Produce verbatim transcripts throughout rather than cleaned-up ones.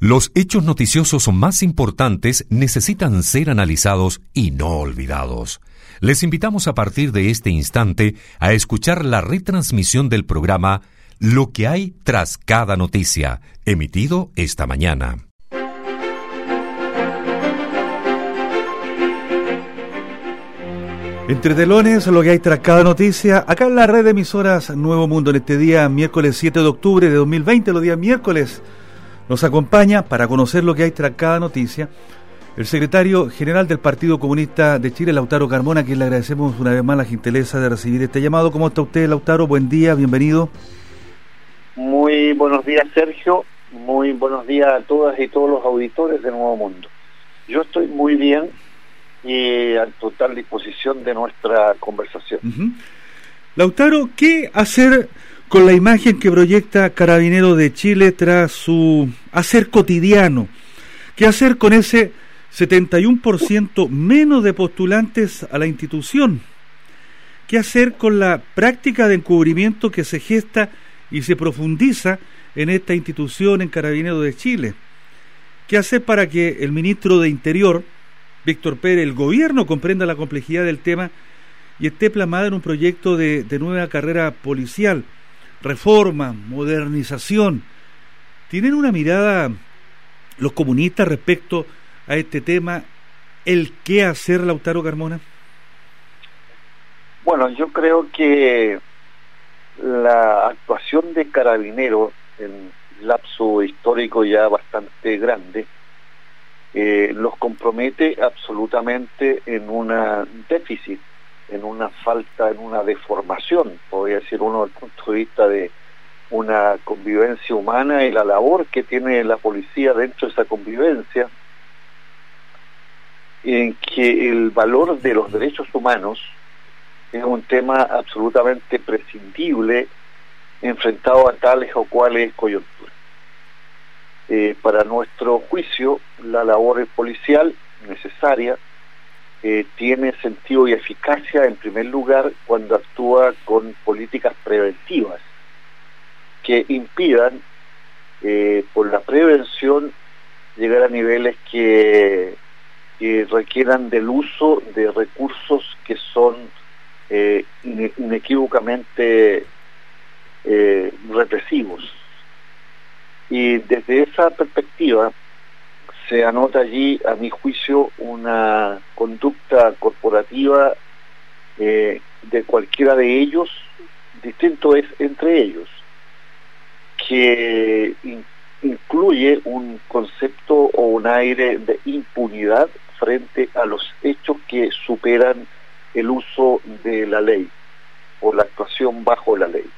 Los hechos noticiosos más importantes necesitan ser analizados y no olvidados. Les invitamos a partir de este instante a escuchar la retransmisión del programa Lo que hay tras cada noticia, emitido esta mañana. Entre telones, lo que hay tras cada noticia, acá en la red de emisoras Nuevo Mundo, en este día, miércoles siete de octubre de dos mil veinte, los días miércoles, nos acompaña para conocer lo que hay tras cada noticia el secretario general del Partido Comunista de Chile, Lautaro Carmona, a quien le agradecemos una vez más la gentileza de recibir este llamado. ¿Cómo está usted, Lautaro? Buen día, bienvenido. Muy buenos días, Sergio. Muy buenos días a todas y todos los auditores de Nuevo Mundo. Yo estoy muy bien y a total disposición de nuestra conversación. Uh-huh. Lautaro, ¿qué hacer con la imagen que proyecta Carabineros de Chile tras su hacer cotidiano? ¿Qué hacer con ese setenta y uno por ciento menos de postulantes a la institución? ¿Qué hacer con la práctica de encubrimiento que se gesta y se profundiza en esta institución, en Carabineros de Chile? ¿Qué hacer para que el ministro de Interior, Víctor Pérez, el gobierno comprenda la complejidad del tema y esté plasmada en un proyecto de, de nueva carrera policial, reforma, modernización? ¿Tienen una mirada los comunistas respecto a este tema, el qué hacer, Lautaro Carmona? Bueno, yo creo que la actuación de Carabineros en lapso histórico ya bastante grande eh, los compromete absolutamente en un déficit, en una falta, en una deformación, podría decir uno desde el punto de vista de una convivencia humana y la labor que tiene la policía dentro de esa convivencia, en que el valor de los derechos humanos es un tema absolutamente prescindible enfrentado a tales o cuales coyunturas. Eh, para nuestro juicio, la labor policial necesaria eh, tiene sentido y eficacia en primer lugar cuando actúa con políticas preventivas que impidan eh, por la prevención llegar a niveles que, que requieran del uso de recursos que son eh, inequívocamente eh, represivos. Y desde esa perspectiva se anota allí, a mi juicio, una conducta corporativa eh, de cualquiera de ellos, distinto es entre ellos, que in, incluye un concepto o un aire de impunidad frente a los hechos que superan el uso de la ley o la actuación bajo la ley.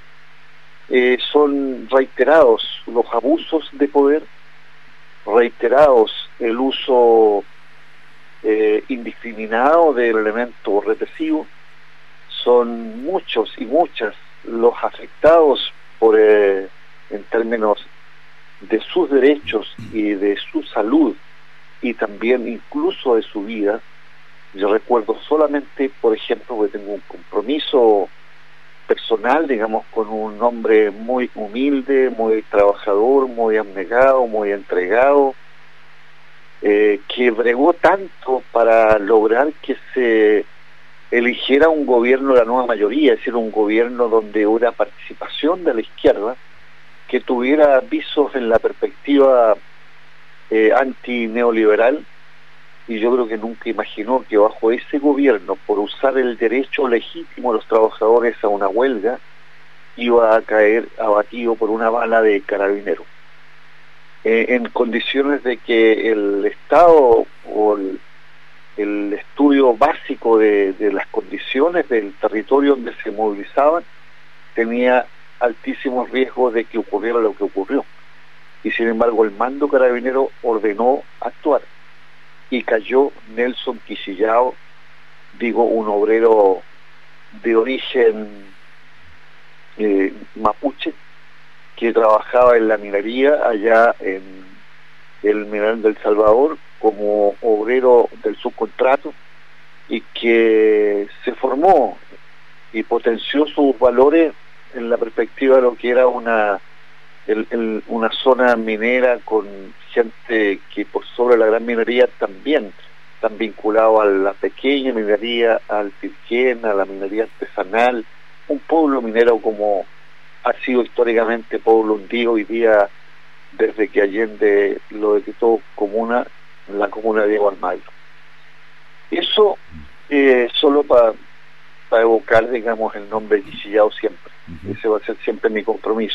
Eh, son reiterados los abusos de poder, reiterados el uso eh, indiscriminado del elemento represivo, son muchos y muchas los afectados por eh, en términos de sus derechos y de su salud y también incluso de su vida. Yo recuerdo solamente, por ejemplo, que tengo un compromiso personal, digamos, con un hombre muy humilde, muy trabajador, muy abnegado, muy entregado, eh, que bregó tanto para lograr que se eligiera un gobierno de la nueva mayoría, es decir, un gobierno donde hubiera participación de la izquierda, que tuviera visos en la perspectiva eh, antineoliberal, y yo creo que nunca imaginó que bajo ese gobierno, por usar el derecho legítimo de los trabajadores a una huelga, iba a caer abatido por una bala de Carabineros. Eh, en condiciones de que el Estado o el, el estudio básico de, de las condiciones del territorio donde se movilizaban tenía altísimos riesgos de que ocurriera lo que ocurrió. Y sin embargo el mando carabinero ordenó actuar. Y cayó Nelson Quisillao, digo, un obrero de origen eh, mapuche, que trabajaba en la minería allá en el mineral del Salvador como obrero del subcontrato y que se formó y potenció sus valores en la perspectiva de lo que era una el, el, una zona minera con gente que por sobre la gran minería también están vinculados a la pequeña minería, al pirquén, a la minería artesanal, un pueblo minero como ha sido históricamente pueblo hundido hoy día desde que Allende lo decretó comuna, la comuna de Diego Almagro. Eso eh, solo para pa evocar, digamos, el nombre de Chillao siempre. Uh-huh. Ese va a ser siempre mi compromiso.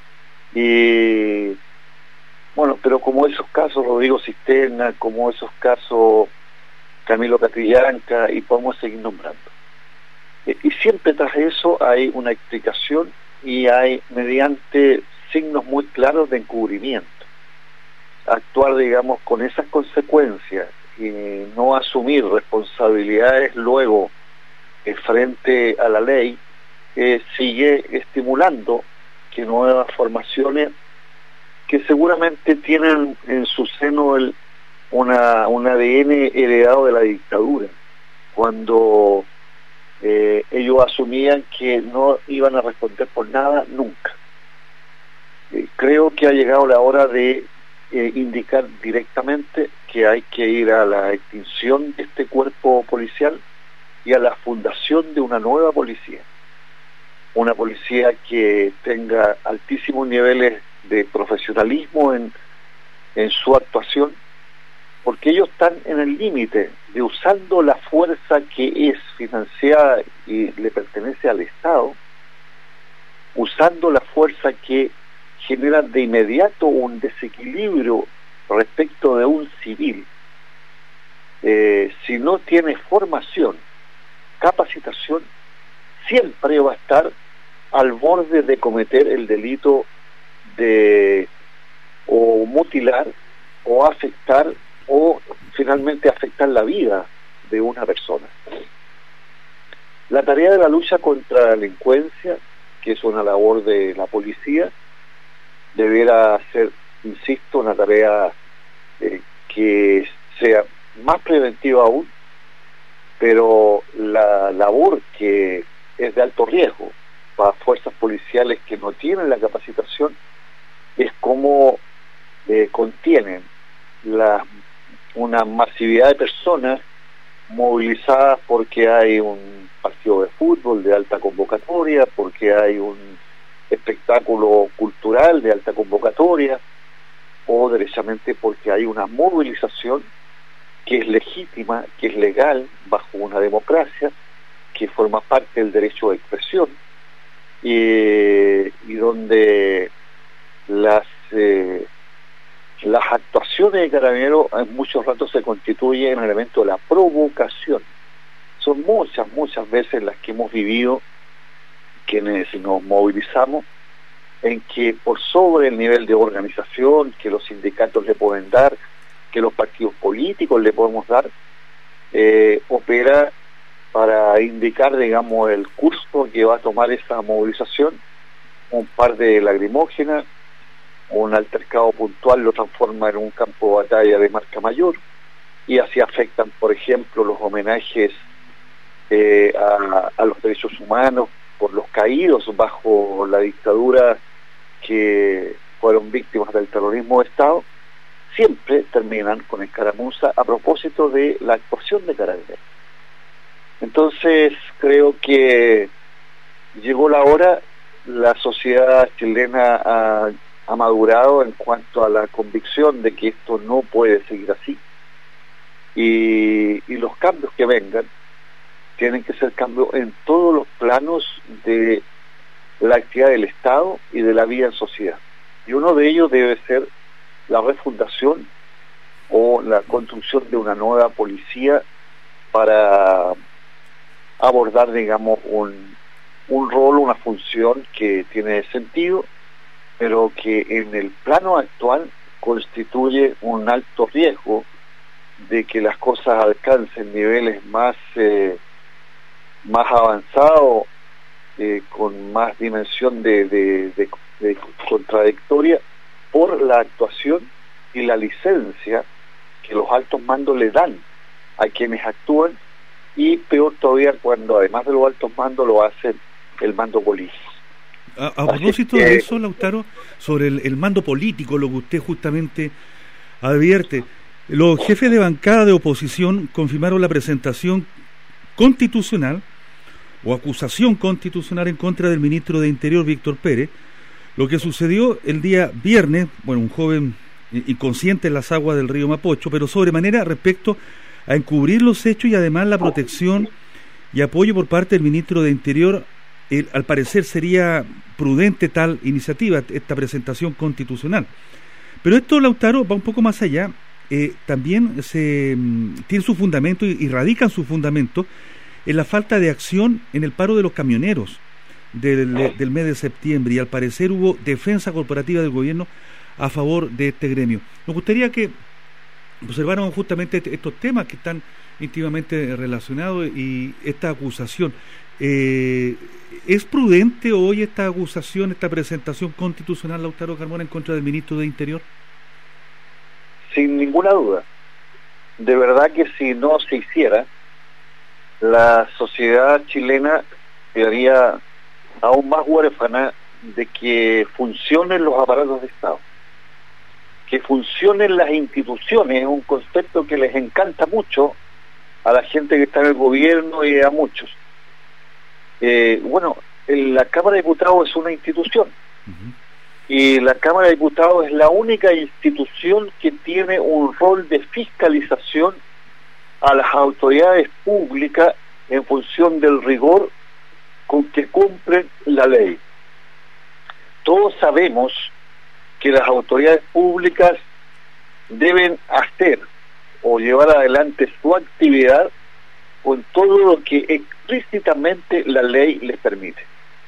Y bueno, pero como esos casos, Rodrigo Cisterna, como esos casos Camilo Catrillanca, y podemos seguir nombrando. Eh, y siempre tras eso hay una explicación y hay mediante signos muy claros de encubrimiento. Actuar, digamos, con esas consecuencias y no asumir responsabilidades luego eh, frente a la ley, eh, sigue estimulando que nuevas formaciones que seguramente tienen en su seno el, una, un A D N heredado de la dictadura, cuando eh, ellos asumían que no iban a responder por nada nunca. Eh, creo que ha llegado la hora de eh, indicar directamente que hay que ir a la extinción de este cuerpo policial y a la fundación de una nueva policía. Una policía que tenga altísimos niveles de profesionalismo en, en su actuación, porque ellos están en el límite de, usando la fuerza que es financiada y le pertenece al Estado, usando la fuerza que genera de inmediato un desequilibrio respecto de un civil. Eh, si no tiene formación, capacitación, siempre va a estar al borde de cometer el delito de o mutilar o afectar o finalmente afectar la vida de una persona. La tarea de la lucha contra la delincuencia, que es una labor de la policía, deberá ser, insisto, una tarea eh, que sea más preventiva aún, pero la labor que es de alto riesgo para fuerzas policiales que no tienen la capacitación es cómo eh, contienen la, una masividad de personas movilizadas porque hay un partido de fútbol de alta convocatoria, porque hay un espectáculo cultural de alta convocatoria, o derechamente porque hay una movilización que es legítima, que es legal bajo una democracia, que forma parte del derecho de expresión, y, y donde las eh, las actuaciones de Carabineros en muchos ratos se constituyen en el elemento de la provocación. Son muchas, muchas veces las que hemos vivido quienes nos movilizamos, en que por sobre el nivel de organización que los sindicatos le pueden dar, que los partidos políticos le podemos dar, eh, opera para indicar, digamos, el curso que va a tomar esa movilización. Un par de lacrimógenas, un altercado puntual lo transforma en un campo de batalla de marca mayor, y así afectan, por ejemplo, los homenajes eh, a, a los derechos humanos por los caídos bajo la dictadura que fueron víctimas del terrorismo de Estado. Siempre terminan con escaramuza a propósito de la actuación de Carabineros. Entonces creo que llegó la hora, la sociedad chilena ha, ha madurado en cuanto a la convicción de que esto no puede seguir así, y, y los cambios que vengan tienen que ser cambios en todos los planos de la actividad del Estado y de la vida en sociedad, y uno de ellos debe ser la refundación o la construcción de una nueva policía para abordar, digamos, un, un rol, una función que tiene sentido, pero que en el plano actual constituye un alto riesgo de que las cosas alcancen niveles más eh, más avanzados, eh, con más dimensión de, de, de, de contradictoria, por la actuación y la licencia que los altos mandos le dan a quienes actúan, y peor todavía cuando además de los altos mandos lo hacen el mando político. A, a propósito que... de eso, Lautaro, sobre el, el mando político, lo que usted justamente advierte, los jefes de bancada de oposición confirmaron la presentación constitucional o acusación constitucional en contra del ministro de Interior, Víctor Pérez. Lo que sucedió el día viernes, bueno, un joven inconsciente en las aguas del río Mapocho, pero sobremanera respecto a encubrir los hechos y además la protección y apoyo por parte del ministro de Interior. El, al parecer sería prudente tal iniciativa, esta presentación constitucional. Pero esto, Lautaro, va un poco más allá. Eh, también se tiene su fundamento y, y radican su fundamento en la falta de acción en el paro de los camioneros del, del mes de septiembre, y al parecer hubo defensa corporativa del gobierno a favor de este gremio. Nos gustaría que observáramos justamente estos temas que están íntimamente relacionados y esta acusación. Eh, ¿Es prudente hoy esta acusación, esta presentación constitucional, Lautaro Carmona, en contra del ministro de Interior? Sin ninguna duda. De verdad que si no se hiciera, la sociedad chilena quedaría aún más huérfana de que funcionen los aparatos de Estado, que funcionen las instituciones. Es un concepto que les encanta mucho a la gente que está en el gobierno y a muchos. Eh, bueno, la Cámara de Diputados es una institución. Uh-huh. Y la Cámara de Diputados es la única institución que tiene un rol de fiscalización a las autoridades públicas en función del rigor con que cumplen la ley. Todos sabemos que las autoridades públicas deben hacer o llevar adelante su actividad con todo lo que explícitamente la ley les permite.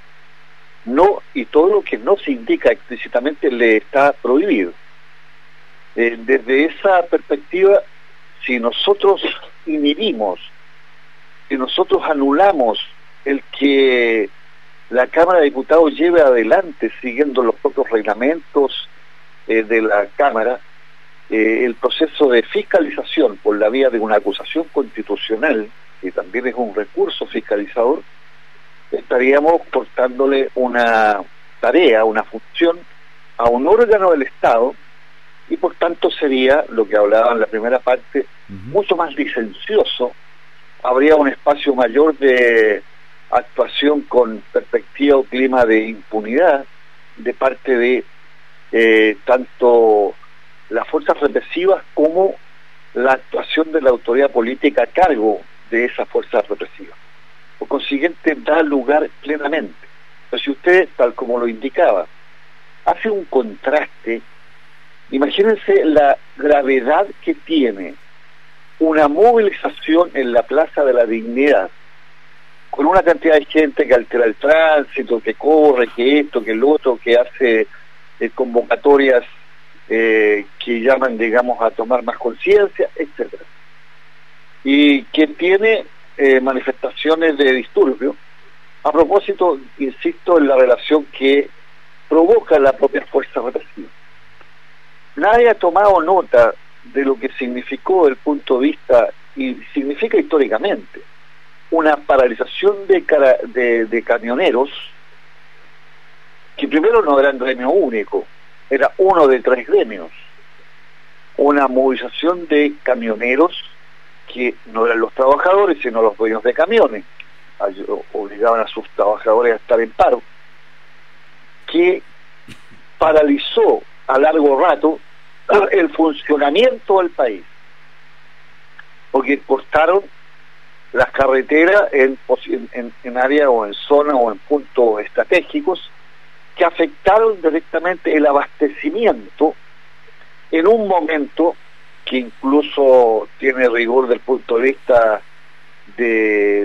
No, y todo lo que no se indica explícitamente le está prohibido. Eh, desde esa perspectiva, si nosotros inhibimos, si nosotros anulamos el que la Cámara de Diputados lleve adelante, siguiendo los propios reglamentos eh, de la Cámara, eh, el proceso de fiscalización por la vía de una acusación constitucional, que también es un recurso fiscalizador, estaríamos cortándole una tarea, una función a un órgano del Estado, y por tanto sería, lo que hablaba en la primera parte, uh-huh. mucho más licencioso. Habría un espacio mayor de actuación con perspectiva o clima de impunidad de parte de eh, tanto las fuerzas represivas como la actuación de la autoridad política a cargo de esas fuerzas represivas. Por consiguiente, da lugar plenamente. Pero si usted, tal como lo indicaba, hace un contraste, imagínense la gravedad que tiene una movilización en la Plaza de la Dignidad, con una cantidad de gente que altera el tránsito, que corre, que esto, que el otro, que hace eh, convocatorias eh, que llaman, digamos, a tomar más conciencia, etcétera, y que tiene eh, manifestaciones de disturbio. A propósito, insisto en la relación que provoca la propia fuerza represiva. Nadie ha tomado nota de lo que significó desde el punto de vista, y significa históricamente, una paralización de, cara, de, de camioneros, que primero no eran gremio único, era uno de tres gremios. Una movilización de camioneros que no eran los trabajadores, sino los dueños de camiones, obligaban a sus trabajadores a estar en paro, que paralizó a largo rato el funcionamiento del país, porque cortaron las carreteras en, en, en áreas o en zonas o en puntos estratégicos que afectaron directamente el abastecimiento en un momento que incluso tiene rigor del punto de vista de,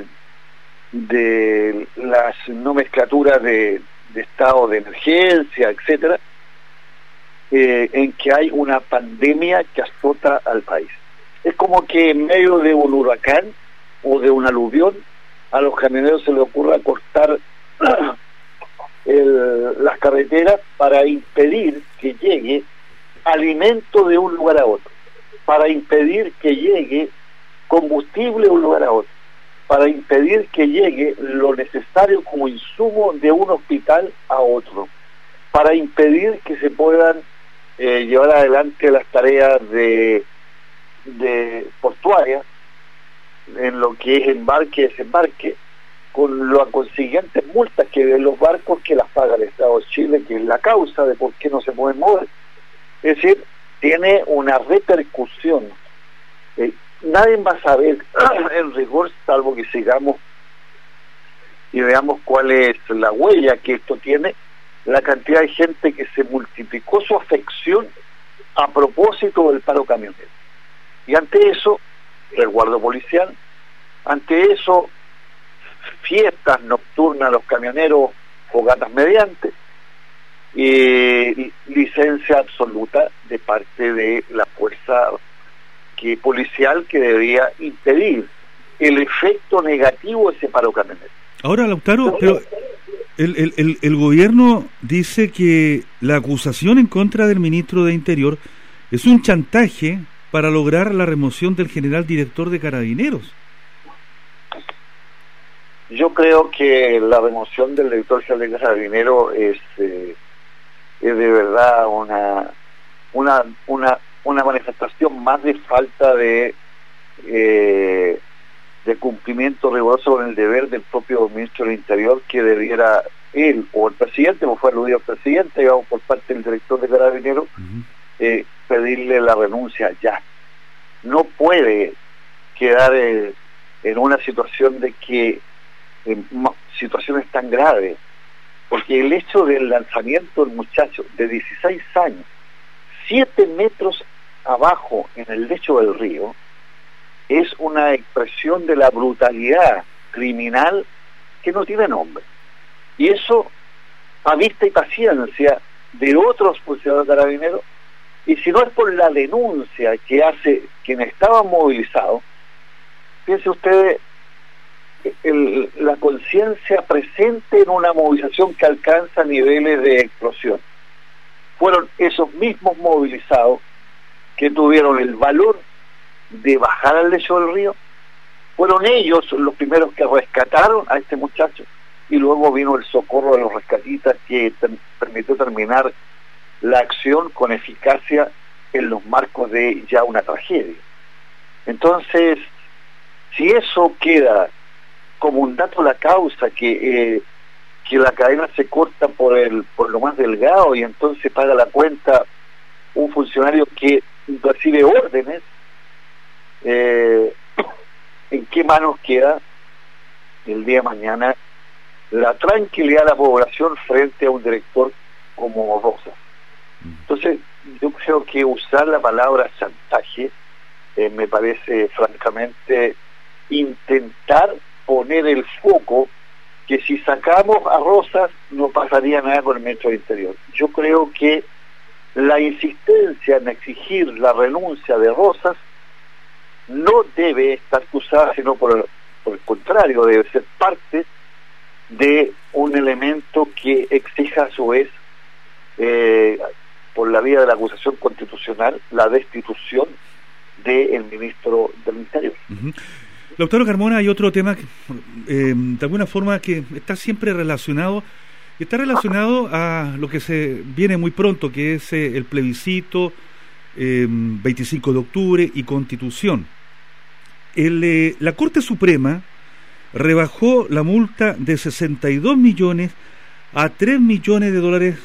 de las nomenclaturas de, de estado de emergencia, etcétera, eh, en que hay una pandemia que azota al país. Es como que en medio de un huracán o de un aluvión a los camioneros se les ocurra cortar el, las carreteras para impedir que llegue alimento de un lugar a otro, para impedir que llegue combustible de un lugar a otro. para impedir que llegue lo necesario como insumo de un hospital a otro, para impedir que se puedan eh, llevar adelante las tareas de, de portuarias en lo que es embarque y desembarque, con las consiguientes multas que de los barcos que las paga el Estado de Chile, que es la causa de por qué no se pueden mover. Es decir, tiene una repercusión. Eh, nadie va a saber en rigor, salvo que sigamos y veamos cuál es la huella que esto tiene, la cantidad de gente que se multiplicó su afección a propósito del paro camionero. Y ante eso, resguardo policial, ante eso, fiestas nocturnas a los camioneros, fogatas mediante, y licencia absoluta de parte de la fuerza que policial que debía impedir el efecto negativo de ese paro camionero. Ahora, Lautaro, pero el, el, el, el gobierno dice que la acusación en contra del ministro de Interior es un chantaje para lograr la remoción del general director de Carabineros. Yo creo que la remoción del director general de Carabineros es, eh, es de verdad una, una, una, una manifestación más de falta de eh, de cumplimiento riguroso con el deber del propio ministro del Interior, que debiera él o el presidente, como fue aludido al presidente, digamos, por parte del director de Carabineros, uh-huh. eh, pedirle la renuncia ya. No puede quedar eh, en una situación de que eh, situaciones tan graves, porque el hecho del lanzamiento del muchacho de dieciséis años, siete metros abajo en el lecho del río, es una expresión de la brutalidad criminal que no tiene nombre. Y eso a vista y paciencia de otros funcionarios carabineros, y si no es por la denuncia que hace quienes estaban movilizados, piense ustedes el, la conciencia presente en una movilización que alcanza niveles de explosión. Fueron esos mismos movilizados que tuvieron el valor de bajar al lecho del río, fueron ellos los primeros que rescataron a este muchacho, y luego vino el socorro de los rescatistas que te permitió terminar la acción con eficacia en los marcos de ya una tragedia. Entonces, si eso queda como un dato la causa, que eh, que la cadena se corta por el por lo más delgado, y entonces paga la cuenta un funcionario que recibe órdenes, Eh, ¿en qué manos queda el día de mañana la tranquilidad de la población frente a un director como Rosas? Entonces, yo creo que usar la palabra chantaje eh, me parece francamente intentar poner el foco que si sacamos a Rosas no pasaría nada con el ministro del Interior. Yo creo que la insistencia en exigir la renuncia de Rosas no debe estar acusada, sino por el, por el contrario, debe ser parte de un elemento que exija a su vez, eh, por la vía de la acusación constitucional, la destitución del ministro del Interior. Uh-huh. Doctor Carmona, hay otro tema que, eh, de alguna forma que está siempre relacionado, está relacionado a lo que se viene muy pronto, que es eh, el plebiscito, eh, veinticinco de octubre y Constitución. El, eh, la Corte Suprema rebajó la multa de sesenta y dos millones a tres millones de dólares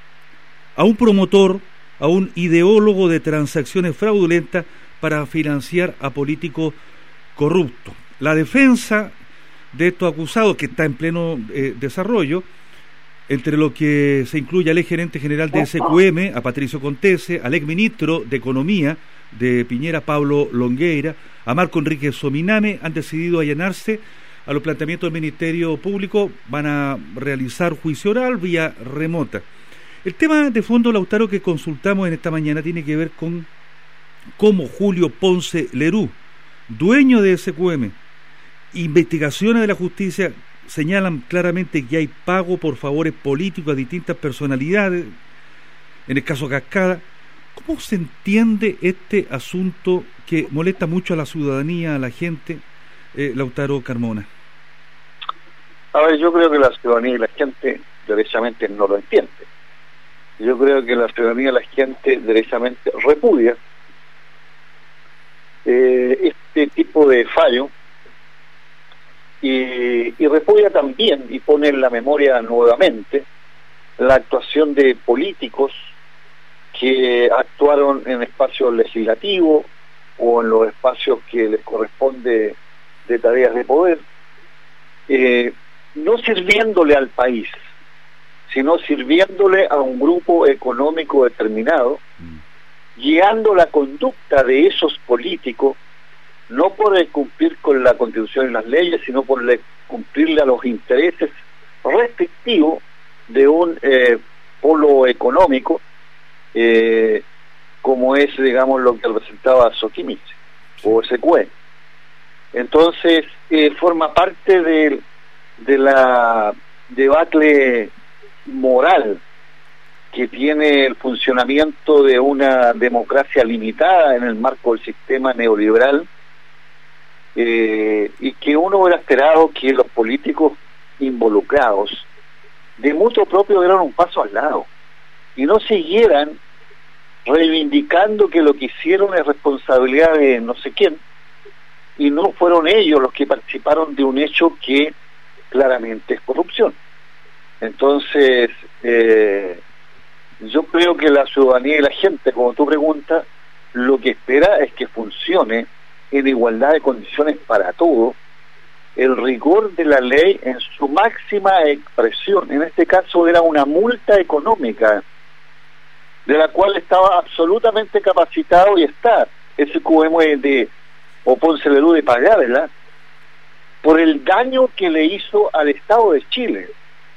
a un promotor, a un ideólogo de transacciones fraudulentas para financiar a políticos corruptos. La defensa de estos acusados, que está en pleno eh, desarrollo, entre lo que se incluye al ex gerente general de S Q M, a Patricio Contese, al ex ministro de Economía de Piñera, Pablo Longueira, a Marco Enrique Sominame, han decidido allanarse a los planteamientos del Ministerio Público. Van a realizar juicio oral vía remota. El tema de fondo, Lautaro, que consultamos en esta mañana tiene que ver con cómo Julio Ponce Lerú, dueño de S Q M, investigaciones de la justicia señalan claramente que hay pago por favores políticos a distintas personalidades, en el caso Cascada. ¿Cómo se entiende este asunto que molesta mucho a la ciudadanía, a la gente, eh, Lautaro Carmona? A ver, yo creo que la ciudadanía y la gente derechamente no lo entiende. Yo creo que la ciudadanía y la gente derechamente repudia eh, este tipo de fallo y, y repudia también y pone en la memoria nuevamente la actuación de políticos que actuaron en espacios legislativos o en los espacios que les corresponde de tareas de poder, eh, no sirviéndole al país, sino sirviéndole a un grupo económico determinado, mm. guiando la conducta de esos políticos, no por el cumplir con la Constitución y las leyes, sino por el cumplirle a los intereses restrictivos de un eh, polo económico, eh, como es, digamos, lo que representaba Soquimich o S Q E. Entonces, eh, forma parte de, de la debacle moral que tiene el funcionamiento de una democracia limitada en el marco del sistema neoliberal, eh, y que uno hubiera esperado que los políticos involucrados de mutuo propio dieran un paso al lado y no siguieran reivindicando que lo que hicieron es responsabilidad de no sé quién y no fueron ellos los que participaron de un hecho que claramente es corrupción. Entonces, eh, yo creo que la ciudadanía y la gente, como tú preguntas, lo que espera es que funcione en igualdad de condiciones para todos, el rigor de la ley en su máxima expresión. En este caso era una multa económica, de la cual estaba absolutamente capacitado y está ese Q M de o Ponce Lerú de pagarla por el daño que le hizo al Estado de Chile.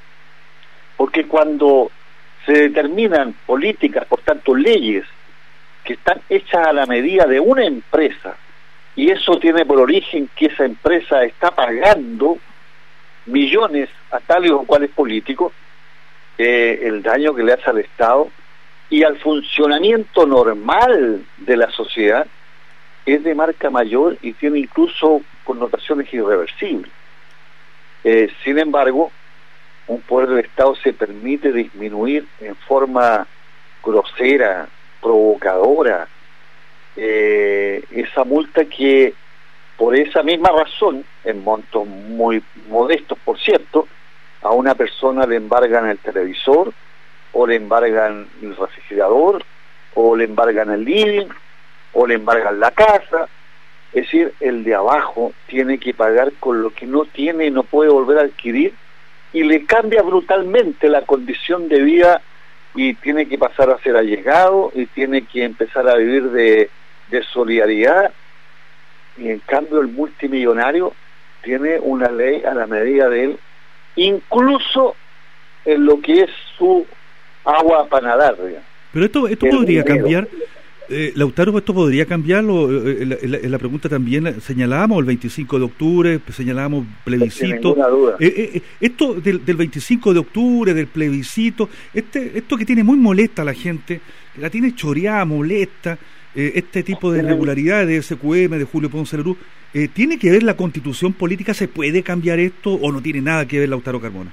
Porque cuando se determinan políticas, por tanto leyes, que están hechas a la medida de una empresa, y eso tiene por origen que esa empresa está pagando millones a tales o cuales políticos, eh, el daño que le hace al Estado y al funcionamiento normal de la sociedad es de marca mayor y tiene incluso connotaciones irreversibles. Eh, sin embargo, un poder del Estado se permite disminuir en forma grosera, provocadora, eh, esa multa que por esa misma razón, en montos muy modestos por cierto, a una persona le embargan el televisor, o le embargan el refrigerador, o le embargan el living, o le embargan la casa. Es decir, el de abajo tiene que pagar con lo que no tiene y no puede volver a adquirir, y le cambia brutalmente la condición de vida y tiene que pasar a ser allegado y tiene que empezar a vivir de, de solidaridad. Y en cambio el multimillonario tiene una ley a la medida de él, incluso en lo que es su agua para nadar. Pero esto esto podría dinero. cambiar, eh, Lautaro, esto podría cambiarlo. Eh, en, la, en, la, en la pregunta también señalábamos el veinticinco de octubre, señalábamos plebiscito. Sin duda. Eh, eh, esto del, del veinticinco de octubre, del plebiscito, este esto que tiene muy molesta a la gente, la tiene choreada, molesta, eh, este tipo de irregularidades de S Q M, de Julio Ponce Lerú, eh, ¿tiene que ver la constitución política? ¿Se puede cambiar esto o no tiene nada que ver, Lautaro Carmona?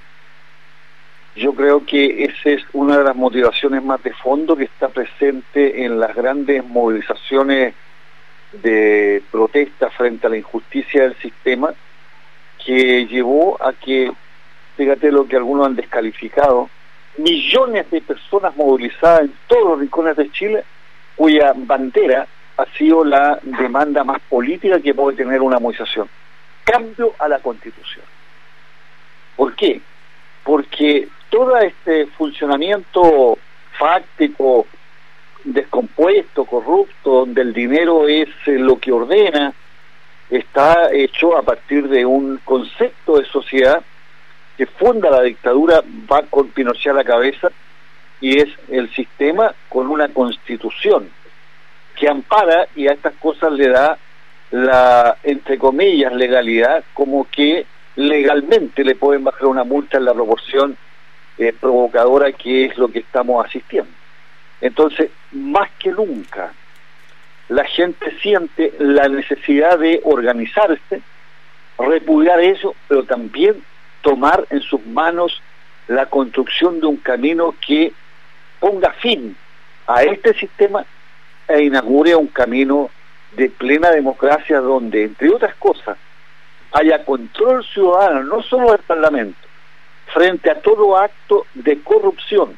Yo creo que esa es una de las motivaciones más de fondo que está presente en las grandes movilizaciones de protesta frente a la injusticia del sistema, que llevó a que, fíjate lo que algunos han descalificado, millones de personas movilizadas en todos los rincones de Chile, cuya bandera ha sido la demanda más política que puede tener una movilización: cambio a la Constitución. ¿Por qué? Porque todo este funcionamiento fáctico, descompuesto, corrupto, donde el dinero es lo que ordena, está hecho a partir de un concepto de sociedad que funda la dictadura, va con Pinochet a la cabeza, y es el sistema con una constitución que ampara y a estas cosas le da la, entre comillas, legalidad, como que legalmente le pueden bajar una multa en la proporción eh, provocadora que es lo que estamos asistiendo. Entonces, más que nunca, la gente siente la necesidad de organizarse repudiar eso, pero también tomar en sus manos la construcción de un camino que ponga fin a este sistema e inaugure un camino de plena democracia donde, entre otras cosas, haya control ciudadano, no solo del Parlamento, frente a todo acto de corrupción,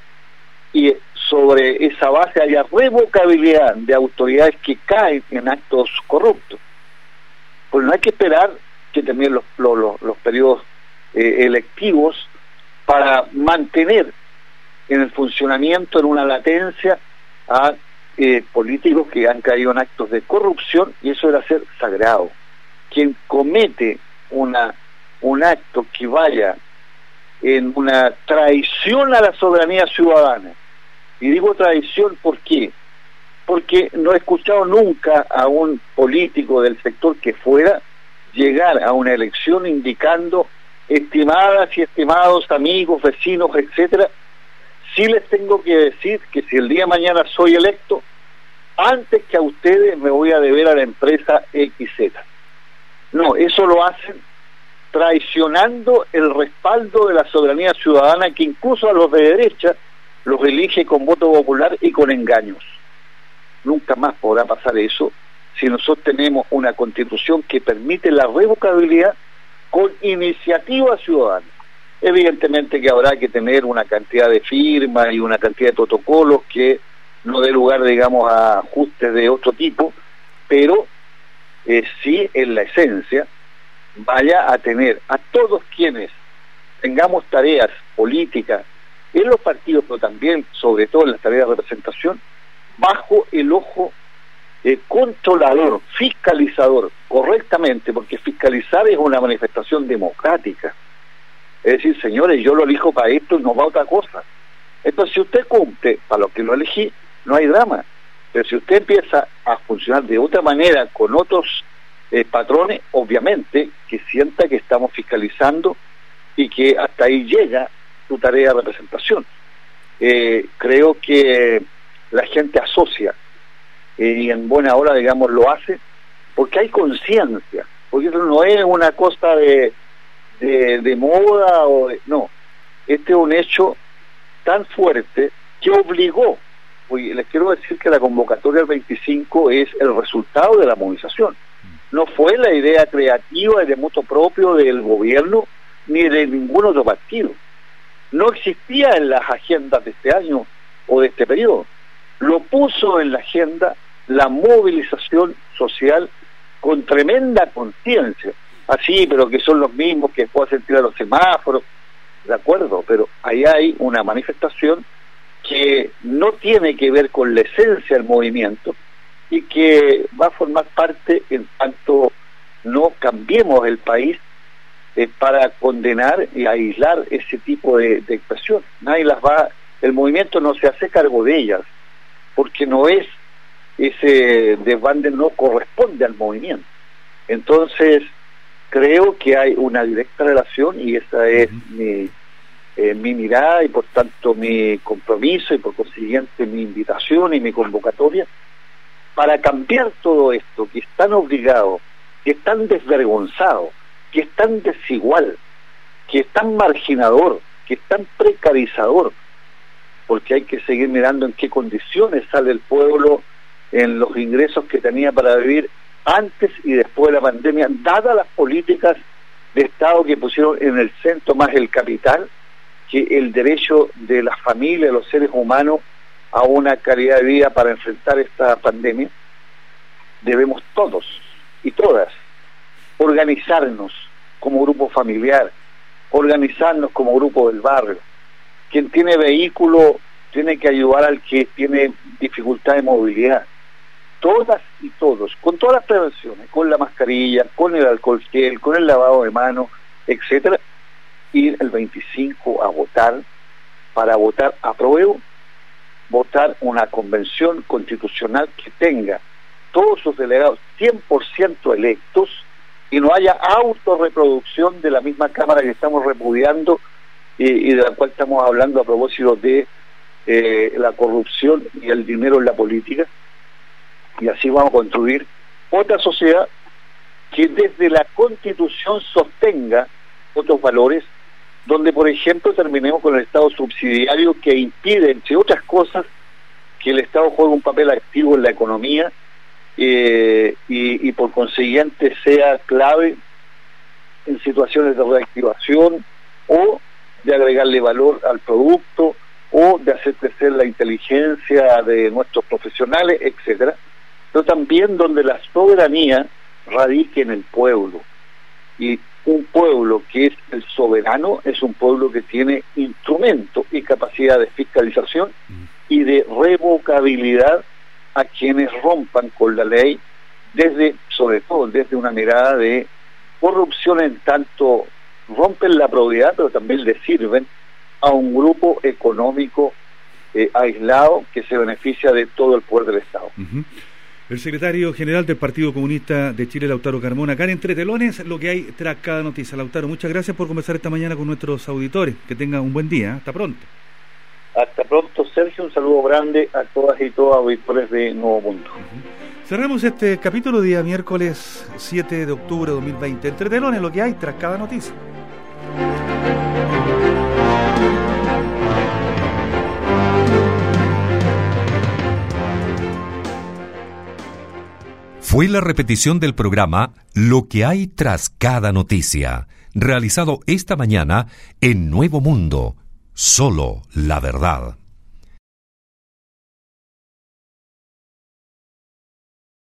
y sobre esa base haya revocabilidad de autoridades que caen en actos corruptos. Pues no hay que esperar que terminen los, los, los, los periodos eh, electivos para mantener en el funcionamiento, en una latencia, a eh, políticos que han caído en actos de corrupción, y eso debe ser sagrado. Quien comete una un acto que vaya en una traición a la soberanía ciudadana, y digo traición, ¿por qué? Porque no he escuchado nunca a un político del sector que fuera llegar a una elección indicando: estimadas y estimados amigos, vecinos, etcétera, sí les tengo que decir que si el día de mañana soy electo, antes que a ustedes me voy a deber a la empresa equis zeta. No, eso lo hacen traicionando el respaldo de la soberanía ciudadana, que incluso a los de derecha los elige con voto popular y con engaños. Nunca más podrá pasar eso si nosotros tenemos una constitución que permite la revocabilidad con iniciativa ciudadana. Evidentemente que habrá que tener una cantidad de firmas y una cantidad de protocolos que no dé lugar, digamos, a ajustes de otro tipo, pero eh, sí, en la esencia, vaya a tener a todos quienes tengamos tareas políticas en los partidos, pero también, sobre todo en las tareas de representación, bajo el ojo eh, controlador, fiscalizador, correctamente, porque fiscalizar es una manifestación democrática. Es decir, señores, yo lo elijo para esto y no para otra cosa. Entonces, si usted cumple para lo que lo elegí, no hay drama. Pero si usted empieza a funcionar de otra manera, con otros eh, patrones, obviamente que sienta que estamos fiscalizando y que hasta ahí llega su tarea de representación. Eh, creo que la gente asocia eh, y en buena hora, digamos, lo hace porque hay conciencia, porque eso no es una cosa de, de, de moda o de, no, este es un hecho tan fuerte que obligó. Oye, les quiero decir que la convocatoria del veinticinco es el resultado de la movilización. No fue la idea creativa y de motu propio del gobierno ni de ningún otro partido. No existía en las agendas de este año o de este periodo. Lo puso en la agenda la movilización social con tremenda conciencia. Así, pero que son los mismos que después hacen tirar los semáforos, de acuerdo, pero ahí hay una manifestación que no tiene que ver con la esencia del movimiento y que va a formar parte en tanto no cambiemos el país eh, para condenar y aislar ese tipo de, de expresión. Nadie las va, el movimiento no se hace cargo de ellas, porque no es ese desbande, no corresponde al movimiento. Entonces creo que hay una directa relación y esa es mi Eh, mi mirada y por tanto mi compromiso y por consiguiente mi invitación y mi convocatoria para cambiar todo esto que es tan obligado, que es tan desvergonzado, que es tan desigual, que es tan marginador, que es tan precarizador, porque hay que seguir mirando en qué condiciones sale el pueblo en los ingresos que tenía para vivir antes y después de la pandemia, dadas las políticas de Estado que pusieron en el centro más el capital que el derecho de las familias, de los seres humanos, a una calidad de vida para enfrentar esta pandemia. Debemos todos y todas organizarnos como grupo familiar, organizarnos como grupo del barrio. Quien tiene vehículo tiene que ayudar al que tiene dificultad de movilidad. Todas y todos, con todas las prevenciones, con la mascarilla, con el alcohol gel, con el lavado de manos, etcétera, ir el veinticinco a votar, para votar apruebo, votar una convención constitucional que tenga todos sus delegados cien por ciento electos y no haya autorreproducción de la misma Cámara que estamos repudiando y, y de la cual estamos hablando a propósito de eh, la corrupción y el dinero en la política. Y así vamos a construir otra sociedad que desde la Constitución sostenga otros valores, donde por ejemplo terminemos con el Estado subsidiario, que impide, entre otras cosas, que el Estado juegue un papel activo en la economía eh, y, y por consiguiente sea clave en situaciones de reactivación o de agregarle valor al producto o de hacer crecer la inteligencia de nuestros profesionales, etcétera, pero también donde la soberanía radique en el pueblo. Y un pueblo que es el soberano es un pueblo que tiene instrumento y capacidad de fiscalización y de revocabilidad a quienes rompan con la ley, desde, sobre todo desde una mirada de corrupción, en tanto rompen la probidad, pero también le sirven a un grupo económico eh, aislado que se beneficia de todo el poder del Estado. Uh-huh. El secretario general del Partido Comunista de Chile, Lautaro Carmona, acá en Entre Telones, lo que hay tras cada noticia. Lautaro, muchas gracias por conversar esta mañana con nuestros auditores. Que tengan un buen día. Hasta pronto. Hasta pronto, Sergio. Un saludo grande a todas y todos auditores de Nuevo Mundo. Uh-huh. Cerramos este capítulo día miércoles siete de octubre de dos mil veinte. Entre Telones, lo que hay tras cada noticia. Fue la repetición del programa Lo que hay tras cada noticia, realizado esta mañana en Nuevo Mundo. Solo la verdad.